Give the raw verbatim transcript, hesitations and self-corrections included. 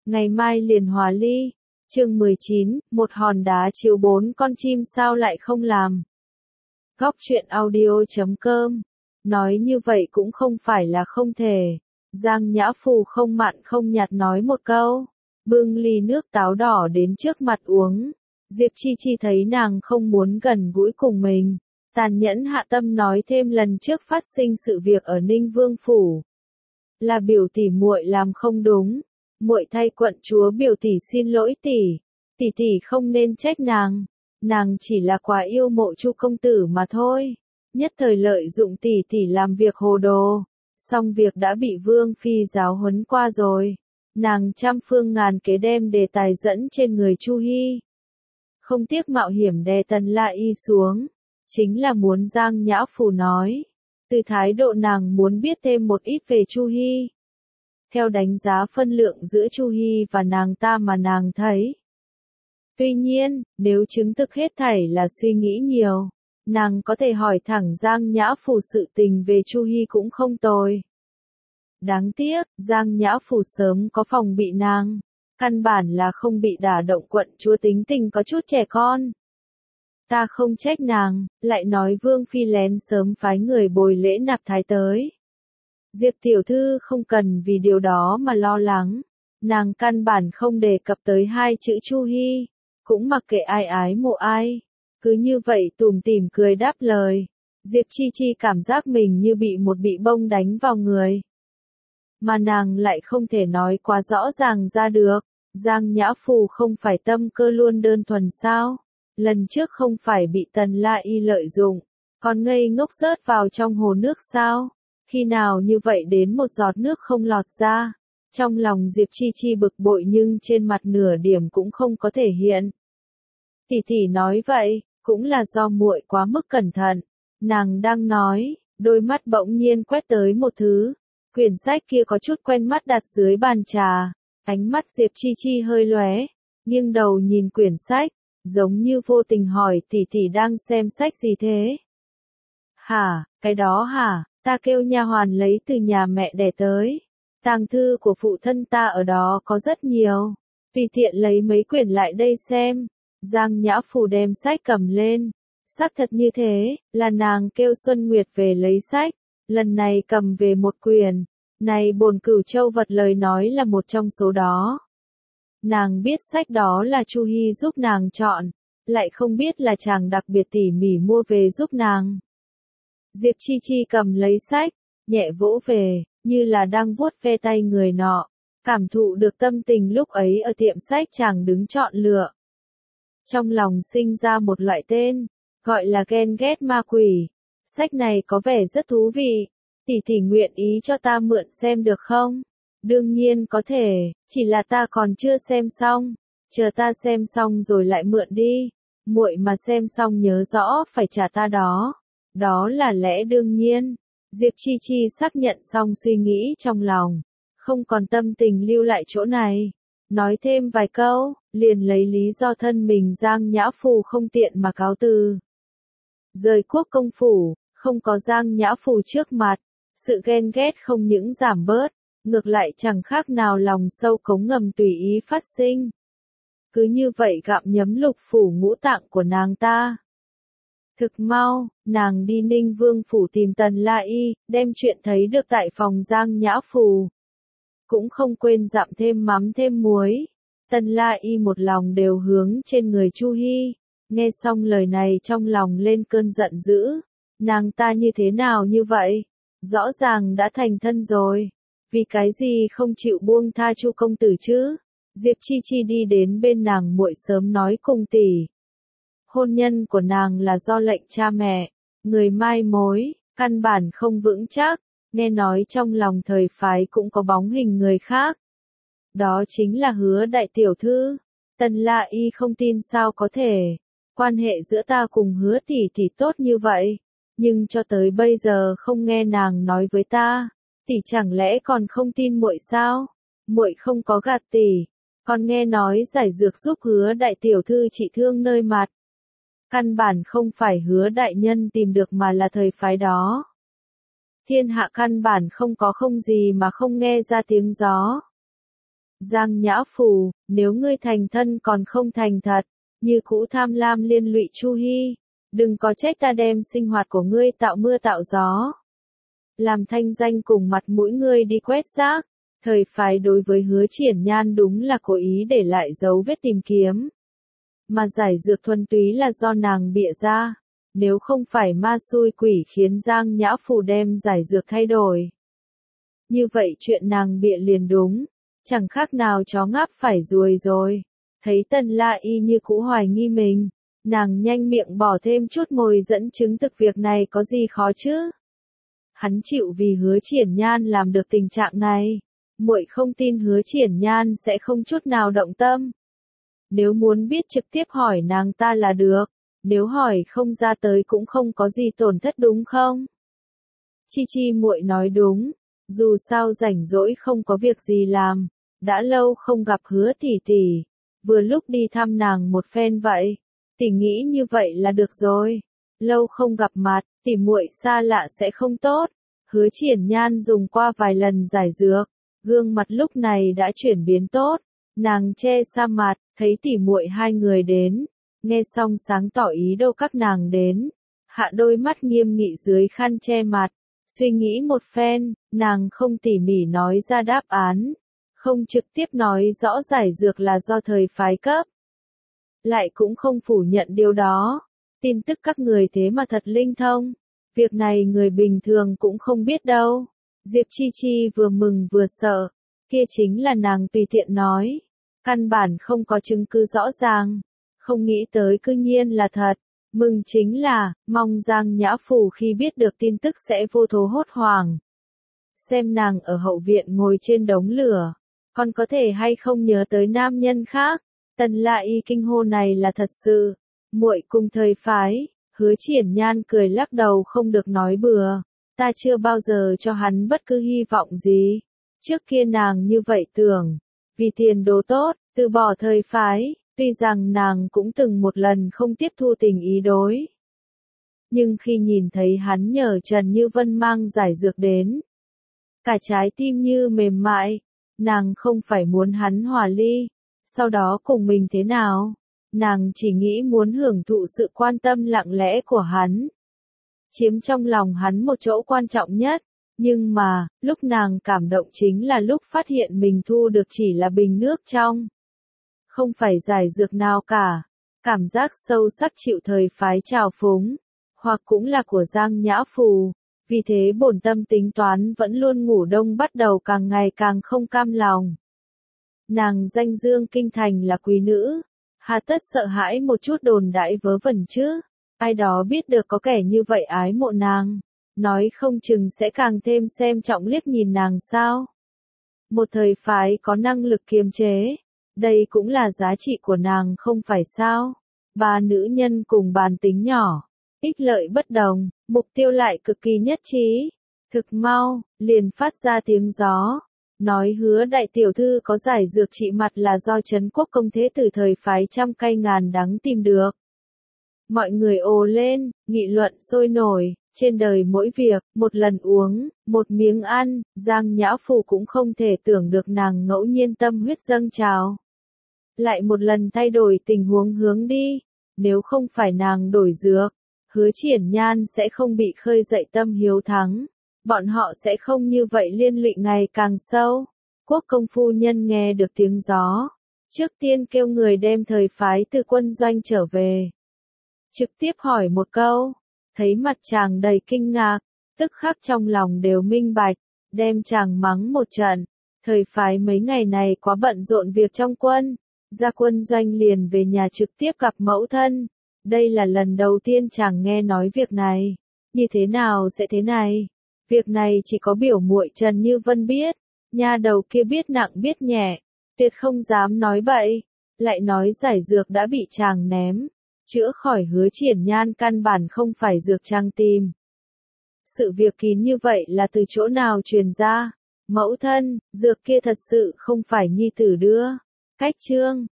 ngày mai liền hòa ly. Chương mười chín, một hòn đá chiếu bốn con chim sao lại không làm. Góc truyện audio chấm com. Nói như vậy cũng không phải là không thể. Giang Nhã Phù không mặn không nhạt nói một câu, bưng ly nước táo đỏ đến trước mặt uống. Diệp Chi Chi thấy nàng không muốn gần gũi cùng mình, tàn nhẫn hạ tâm nói thêm lần trước phát sinh sự việc ở Ninh Vương phủ. Là biểu tỷ muội làm không đúng, muội thay quận chúa biểu tỷ xin lỗi tỷ, tỷ tỷ không nên trách nàng, nàng chỉ là quá yêu mộ Chu công tử mà thôi, nhất thời lợi dụng tỷ tỷ làm việc hồ đồ, xong việc đã bị Vương phi giáo huấn qua rồi, nàng trăm phương ngàn kế đem đề tài dẫn trên người Chu Hi. Không tiếc mạo hiểm đè Tần La Y xuống, chính là muốn Giang Nhã Phù nói, từ thái độ nàng muốn biết thêm một ít về Chu Hi. Theo đánh giá phân lượng giữa Chu Hi và nàng ta mà nàng thấy. Tuy nhiên, nếu chứng thực hết thảy là suy nghĩ nhiều, nàng có thể hỏi thẳng Giang Nhã Phù sự tình về Chu Hi cũng không tồi. Đáng tiếc, Giang Nhã Phù sớm có phòng bị nàng, căn bản là không bị đả động, quận chúa tính tình có chút trẻ con. Ta không trách nàng, lại nói Vương phi lén sớm phái người bồi lễ nạp thái tới. Diệp tiểu thư không cần vì điều đó mà lo lắng, nàng căn bản không đề cập tới hai chữ Chu Hi, cũng mặc kệ ai ái mộ ai, cứ như vậy tủm tỉm cười đáp lời. Diệp Chi Chi cảm giác mình như bị một bị bông đánh vào người, mà nàng lại không thể nói quá rõ ràng ra được. Giang Nhã Phù không phải tâm cơ luôn đơn thuần sao? Lần trước không phải bị Tần La Y lợi dụng, còn ngây ngốc rớt vào trong hồ nước sao? Khi nào như vậy đến một giọt nước không lọt ra? Trong lòng Diệp Chi Chi bực bội nhưng trên mặt nửa điểm cũng không có thể hiện. Tỷ tỷ nói vậy, cũng là do muội quá mức cẩn thận. Nàng đang nói, đôi mắt bỗng nhiên quét tới một thứ. Quyển sách kia có chút quen mắt đặt dưới bàn trà. Ánh mắt Diệp Chi Chi hơi lóe, nghiêng đầu nhìn quyển sách, giống như vô tình hỏi tỷ tỷ đang xem sách gì thế? Hả, cái đó hả, ta kêu nha hoàn lấy từ nhà mẹ đẻ tới. Tàng thư của phụ thân ta ở đó có rất nhiều. Tùy tiện lấy mấy quyển lại đây xem. Giang Nhã Phù đem sách cầm lên. Xác thật như thế, là nàng kêu Xuân Nguyệt về lấy sách. Lần này cầm về một quyển. Này bồn Cửu Châu vật lời nói là một trong số đó. Nàng biết sách đó là Chu Hi giúp nàng chọn, lại không biết là chàng đặc biệt tỉ mỉ mua về giúp nàng. Diệp Chi Chi cầm lấy sách, nhẹ vỗ về, như là đang vuốt ve tay người nọ, cảm thụ được tâm tình lúc ấy ở tiệm sách chàng đứng chọn lựa. Trong lòng sinh ra một loại tên, gọi là ghen ghét ma quỷ. Sách này có vẻ rất thú vị. Tỷ tỷ nguyện ý cho ta mượn xem được không? Đương nhiên có thể, chỉ là ta còn chưa xem xong, chờ ta xem xong rồi lại mượn đi. Muội mà xem xong nhớ rõ phải trả ta đó. Đó là lẽ đương nhiên. Diệp Chi Chi xác nhận xong suy nghĩ trong lòng, không còn tâm tình lưu lại chỗ này. Nói thêm vài câu, liền lấy lý do thân mình Giang Nhã Phù không tiện mà cáo từ. Rời quốc công phủ, không có Giang Nhã Phù trước mặt. Sự ghen ghét không những giảm bớt, ngược lại chẳng khác nào lòng sâu cống ngầm tùy ý phát sinh. Cứ như vậy gặm nhấm lục phủ ngũ tạng của nàng ta. Thực mau, nàng đi Ninh Vương phủ tìm Tần La Y, đem chuyện thấy được tại phòng Giang Nhã Phù. Cũng không quên dặm thêm mắm thêm muối. Tần La Y một lòng đều hướng trên người Chu Hi. Nghe xong lời này trong lòng lên cơn giận dữ. Nàng ta như thế nào như vậy? Rõ ràng đã thành thân rồi, vì cái gì không chịu buông tha Chu công tử chứ? Diệp Chi Chi đi đến bên nàng muội sớm nói cùng tỷ. Hôn nhân của nàng là do lệnh cha mẹ, người mai mối, căn bản không vững chắc, nghe nói trong lòng thời phái cũng có bóng hình người khác. Đó chính là Hứa đại tiểu thư. Tần La Y không tin sao có thể, quan hệ giữa ta cùng Hứa tỷ tỷ tốt như vậy. Nhưng cho tới bây giờ không nghe nàng nói với ta, tỷ chẳng lẽ còn không tin muội sao? Muội không có gạt tỷ, còn nghe nói giải dược giúp Hứa đại tiểu thư trị thương nơi mặt. Căn bản không phải Hứa đại nhân tìm được mà là thời phái đó. Thiên hạ căn bản không có không gì mà không nghe ra tiếng gió. Giang Nhã Phù, nếu ngươi thành thân còn không thành thật, như cũ tham lam liên lụy Chu Hi, đừng có trách ta đem sinh hoạt của ngươi tạo mưa tạo gió. Làm thanh danh cùng mặt mũi ngươi đi quét rác, thời phái đối với Hứa Triển Nhan đúng là cố ý để lại dấu vết tìm kiếm. Mà giải dược thuần túy là do nàng bịa ra, nếu không phải ma xui quỷ khiến Giang Nhã Phù đem giải dược thay đổi. Như vậy chuyện nàng bịa liền đúng, chẳng khác nào chó ngáp phải ruồi rồi. Thấy Tần La Y như cũ hoài nghi mình, nàng nhanh miệng bỏ thêm chút mồi dẫn chứng thực việc này có gì khó chứ. Hắn chịu vì Hứa Triển Nhan làm được tình trạng này, muội không tin Hứa Triển Nhan sẽ không chút nào động tâm. Nếu muốn biết trực tiếp hỏi nàng ta là được, nếu hỏi không ra tới cũng không có gì tổn thất đúng không? Chi Chi muội nói đúng, dù sao rảnh rỗi không có việc gì làm, đã lâu không gặp Hứa tỷ tỷ, vừa lúc đi thăm nàng một phen vậy, tỷ nghĩ như vậy là được rồi. Lâu không gặp mặt, tỷ muội xa lạ sẽ không tốt. Hứa Triển Nhan dùng qua vài lần giải dược, gương mặt lúc này đã chuyển biến tốt, nàng che sa mặt, thấy tỷ muội hai người đến, nghe xong sáng tỏ ý đâu các nàng đến, hạ đôi mắt nghiêm nghị dưới khăn che mặt, suy nghĩ một phen, nàng không tỉ mỉ nói ra đáp án, không trực tiếp nói rõ giải dược là do thời phái cấp. Lại cũng không phủ nhận điều đó, tin tức các người thế mà thật linh thông, việc này người bình thường cũng không biết đâu. Diệp Chi Chi vừa mừng vừa sợ, kia chính là nàng tùy tiện nói, căn bản không có chứng cứ rõ ràng, không nghĩ tới cư nhiên là thật. Mừng chính là, mong Giang Nhã Phù khi biết được tin tức sẽ vô thố hốt hoảng. Xem nàng ở hậu viện ngồi trên đống lửa, còn có thể hay không nhớ tới nam nhân khác. Tần La Y kinh hô này là thật sự, muội cùng thời phái. Hứa Triển Nhan cười lắc đầu không được nói bừa, ta chưa bao giờ cho hắn bất cứ hy vọng gì. Trước kia nàng như vậy tưởng, vì tiền đồ tốt, từ bỏ thời phái, tuy rằng nàng cũng từng một lần không tiếp thu tình ý đối. Nhưng khi nhìn thấy hắn nhờ Trần Như Vân mang giải dược đến, cả trái tim như mềm mại, nàng không phải muốn hắn hòa ly, sau đó cùng mình thế nào, nàng chỉ nghĩ muốn hưởng thụ sự quan tâm lặng lẽ của hắn, chiếm trong lòng hắn một chỗ quan trọng nhất. Nhưng mà, lúc nàng cảm động chính là lúc phát hiện mình thu được chỉ là bình nước trong, không phải giải dược nào cả. Cảm giác sâu sắc chịu thời phái trào phúng, hoặc cũng là của Giang Nhã Phù, vì thế bổn tâm tính toán vẫn luôn ngủ đông bắt đầu càng ngày càng không cam lòng. Nàng danh dương kinh thành là quý nữ, hà tất sợ hãi một chút đồn đãi vớ vẩn chứ, ai đó biết được có kẻ như vậy ái mộ nàng, nói không chừng sẽ càng thêm xem trọng liếc nhìn nàng sao. Một thời phái có năng lực kiềm chế, đây cũng là giá trị của nàng không phải sao. Ba nữ nhân cùng bàn tính nhỏ, ích lợi bất đồng, mục tiêu lại cực kỳ nhất trí. Thực mau, liền phát ra tiếng gió, nói Hứa đại tiểu thư có giải dược trị mặt là do Trấn Quốc công thế tử thời phái trăm cây ngàn đắng tìm được. Mọi người ồ lên, nghị luận sôi nổi, trên đời mỗi việc, một lần uống, một miếng ăn, Giang Nhã Phù cũng không thể tưởng được nàng ngẫu nhiên tâm huyết dâng trào. Lại một lần thay đổi tình huống hướng đi, nếu không phải nàng đổi dược, Hứa Triển Nhan sẽ không bị khơi dậy tâm hiếu thắng, bọn họ sẽ không như vậy liên lụy ngày càng sâu. Quốc công phu nhân nghe được tiếng gió, trước tiên kêu người đem thời phái từ quân doanh trở về. Trực tiếp hỏi một câu, thấy mặt chàng đầy kinh ngạc, tức khắc trong lòng đều minh bạch, đem chàng mắng một trận. Thời phái mấy ngày này quá bận rộn việc trong quân, ra quân doanh liền về nhà trực tiếp gặp mẫu thân. Đây là lần đầu tiên chàng nghe nói việc này. Như thế nào sẽ thế này? Việc này chỉ có biểu muội Trần Như Vân biết, nha đầu kia biết nặng biết nhẹ, tuyệt không dám nói bậy, lại nói giải dược đã bị chàng ném, chữa khỏi Hứa Triển Nhan căn bản không phải dược chàng tìm. Sự việc kín như vậy là từ chỗ nào truyền ra? Mẫu thân, dược kia thật sự không phải nhi tử đưa. Cách chương